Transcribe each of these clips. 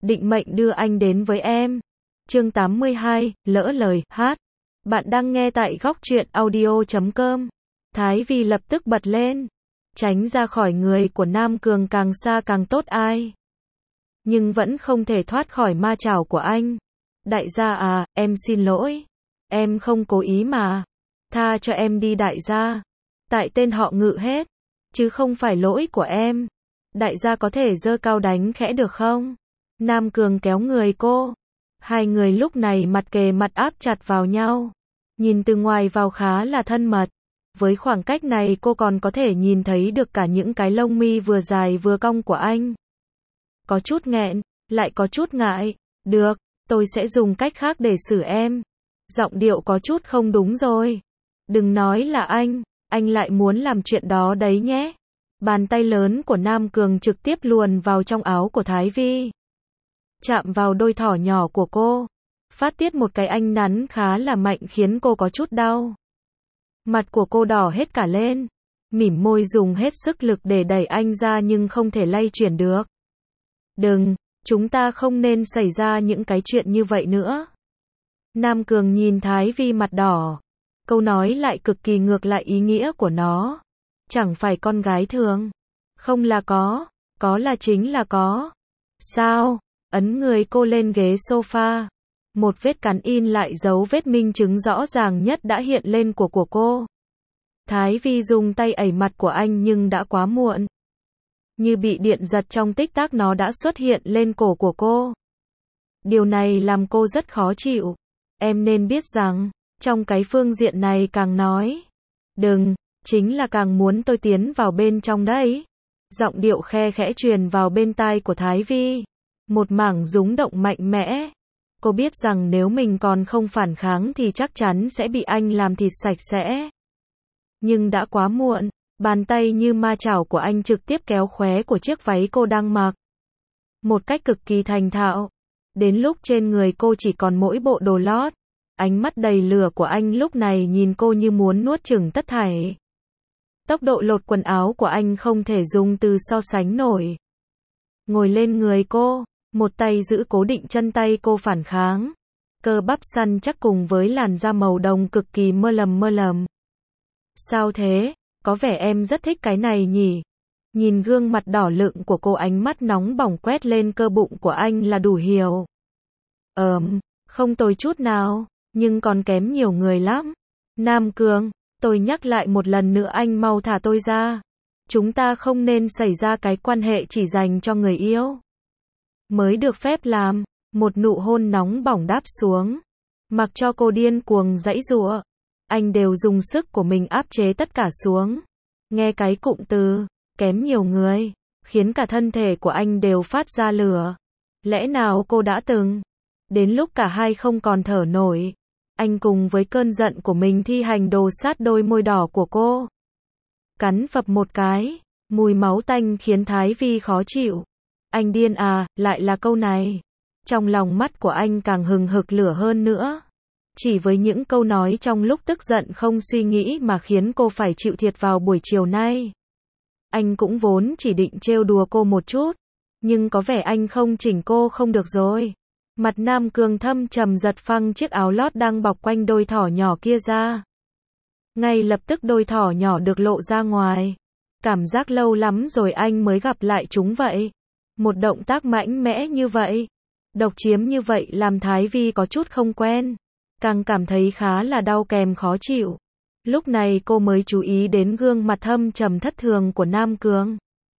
định mệnh đưa anh đến với em. Chương 82, lỡ lời, hát. Bạn đang nghe tại góc truyện audio.com. Thái Vi lập tức bật lên. Tránh ra khỏi người của Nam Cường càng xa càng tốt ai. Nhưng vẫn không thể thoát khỏi ma chảo của anh. Đại gia à, em xin lỗi. Em không cố ý mà. Tha cho em đi đại gia. Tại tên họ Ngự hết. Chứ không phải lỗi của em. Đại gia có thể giơ cao đánh khẽ được không? Nam Cường kéo người cô. Hai người lúc này mặt kề mặt áp chặt vào nhau. Nhìn từ ngoài vào khá là thân mật. Với khoảng cách này cô còn có thể nhìn thấy được cả những cái lông mi vừa dài vừa cong của anh. Có chút nghẹn, lại có chút ngại. Được, tôi sẽ dùng cách khác để xử em. Giọng điệu có chút không đúng rồi. Đừng nói là anh lại muốn làm chuyện đó đấy nhé. Bàn tay lớn của Nam Cường trực tiếp luồn vào trong áo của Thái Vi. Chạm vào đôi thỏ nhỏ của cô. Phát tiết một cái anh nắn khá là mạnh khiến cô có chút đau. Mặt của cô đỏ hết cả lên. Mỉm môi dùng hết sức lực để đẩy anh ra nhưng không thể lay chuyển được. Đừng, chúng ta không nên xảy ra những cái chuyện như vậy nữa. Nam Cường nhìn Thái Vi mặt đỏ. Câu nói lại cực kỳ ngược lại ý nghĩa của nó. Chẳng phải con gái thường. Không là có là chính là có. Sao? Ấn người cô lên ghế sofa. Một vết cắn in lại dấu vết minh chứng rõ ràng nhất đã hiện lên của cô. Thái Vi dùng tay ẩy mặt của anh nhưng đã quá muộn. Như bị điện giật trong tích tắc nó đã xuất hiện lên cổ của cô. Điều này làm cô rất khó chịu. Em nên biết rằng, trong cái phương diện này càng nói. Đừng, chính là càng muốn tôi tiến vào bên trong đấy. Giọng điệu khe khẽ truyền vào bên tai của Thái Vi. Một mảng rúng động mạnh mẽ. Cô biết rằng nếu mình còn không phản kháng thì chắc chắn sẽ bị anh làm thịt sạch sẽ. Nhưng đã quá muộn. Bàn tay như ma chảo của anh trực tiếp kéo khóe của chiếc váy cô đang mặc. Một cách cực kỳ thành thạo. Đến lúc trên người cô chỉ còn mỗi bộ đồ lót. Ánh mắt đầy lửa của anh lúc này nhìn cô như muốn nuốt chửng tất thảy. Tốc độ lột quần áo của anh không thể dùng từ so sánh nổi. Ngồi lên người cô, một tay giữ cố định chân tay cô phản kháng. Cơ bắp săn chắc cùng với làn da màu đồng cực kỳ mơ lầm. Sao thế? Có vẻ em rất thích cái này nhỉ? Nhìn gương mặt đỏ lựng của cô, ánh mắt nóng bỏng quét lên cơ bụng của anh là đủ hiểu. Không tồi chút nào, nhưng còn kém nhiều người lắm. Nam Cường, tôi nhắc lại một lần nữa anh mau thả tôi ra. Chúng ta không nên xảy ra cái quan hệ chỉ dành cho người yêu. Mới được phép làm, một nụ hôn nóng bỏng đáp xuống. Mặc cho cô điên cuồng giãy giụa. Anh đều dùng sức của mình áp chế tất cả xuống. Nghe cái cụm từ, kém nhiều người, khiến cả thân thể của anh đều phát ra lửa. Lẽ nào cô đã từng? Đến lúc cả hai không còn thở nổi. Anh cùng với cơn giận của mình thi hành đồ sát đôi môi đỏ của cô. Cắn phập một cái, mùi máu tanh khiến Thái Vi khó chịu. Anh điên à, lại là câu này. Trong lòng mắt của anh càng hừng hực lửa hơn nữa. Chỉ với những câu nói trong lúc tức giận không suy nghĩ mà khiến cô phải chịu thiệt vào buổi chiều nay. Anh cũng vốn chỉ định trêu đùa cô một chút. Nhưng có vẻ anh không chỉnh cô không được rồi. Mặt Nam Cường thâm trầm giật phăng chiếc áo lót đang bọc quanh đôi thỏ nhỏ kia ra. Ngay lập tức đôi thỏ nhỏ được lộ ra ngoài. Cảm giác lâu lắm rồi anh mới gặp lại chúng vậy. Một động tác mạnh mẽ như vậy, độc chiếm như vậy làm Thái Vi có chút không quen. Càng cảm thấy khá là đau kèm khó chịu. Lúc này cô mới chú ý đến gương mặt thâm trầm thất thường của Nam Cường.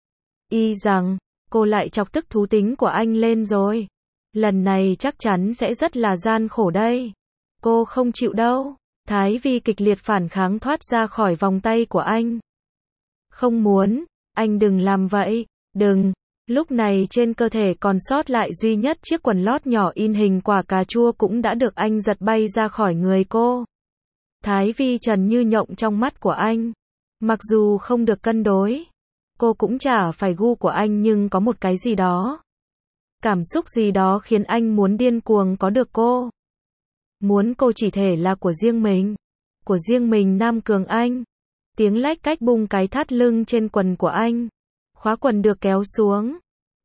Y rằng, cô lại chọc tức thú tính của anh lên rồi. Lần này chắc chắn sẽ rất là gian khổ đây. Cô không chịu đâu. Thái Vi kịch liệt phản kháng thoát ra khỏi vòng tay của anh. Không muốn, anh đừng làm vậy, đừng. Lúc này trên cơ thể còn sót lại duy nhất chiếc quần lót nhỏ in hình quả cà chua cũng đã được anh giật bay ra khỏi người cô. Thái Vi trần như nhộng trong mắt của anh. Mặc dù không được cân đối, cô cũng chả phải gu của anh nhưng có một cái gì đó. Cảm xúc gì đó khiến anh muốn điên cuồng có được cô. Muốn cô chỉ thể là của riêng mình. Của riêng mình. Nam Cường anh. Tiếng lách cách bung cái thắt lưng trên quần của anh. Khóa quần được kéo xuống.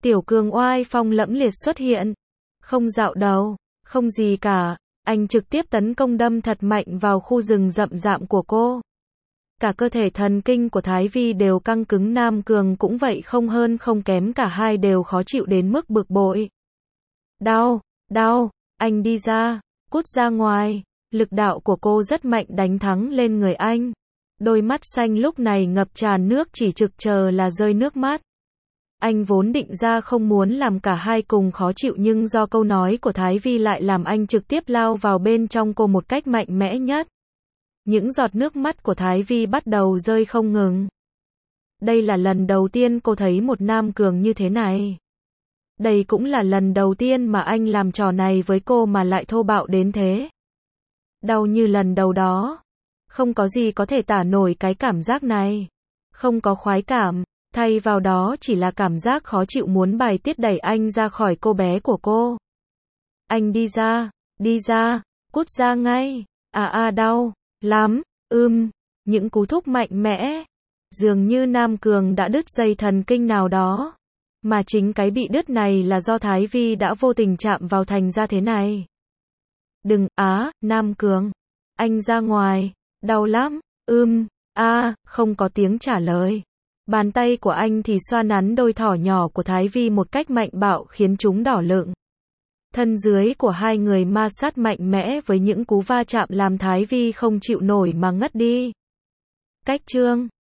Tiểu Cường oai phong lẫm liệt xuất hiện. Không dạo đầu, không gì cả, anh trực tiếp tấn công đâm thật mạnh vào khu rừng rậm rạp của cô. Cả cơ thể thần kinh của Thái Vi đều căng cứng, Nam Cường cũng vậy, không hơn không kém, cả hai đều khó chịu đến mức bực bội. Đau, đau, anh đi ra, cút ra ngoài. Lực đạo của cô rất mạnh, đánh thắng lên người anh. Đôi mắt xanh lúc này ngập tràn nước, chỉ trực chờ là rơi nước mắt. Anh vốn định ra không muốn làm cả hai cùng khó chịu, nhưng do câu nói của Thái Vi lại làm anh trực tiếp lao vào bên trong cô một cách mạnh mẽ nhất. Những giọt nước mắt của Thái Vi bắt đầu rơi không ngừng. Đây là lần đầu tiên cô thấy một Nam Cường như thế này. Đây cũng là lần đầu tiên mà anh làm trò này với cô mà lại thô bạo đến thế. Đau như lần đầu đó. Không có gì có thể tả nổi cái cảm giác này. Không có khoái cảm, thay vào đó chỉ là cảm giác khó chịu muốn bài tiết, đẩy anh ra khỏi cô bé của cô. Anh đi ra, cút ra ngay. Đau lắm, những cú thúc mạnh mẽ. Dường như Nam Cường đã đứt dây thần kinh nào đó. Mà chính cái bị đứt này là do Thái Vi đã vô tình chạm vào thành ra thế này. Đừng, Nam Cường. Anh ra ngoài, đau lắm, không có tiếng trả lời. Bàn tay của anh thì xoa nắn đôi thỏ nhỏ của Thái Vi một cách mạnh bạo khiến chúng đỏ lựng. Thân dưới của hai người ma sát mạnh mẽ với những cú va chạm làm Thái Vi không chịu nổi mà ngất đi. Cách chương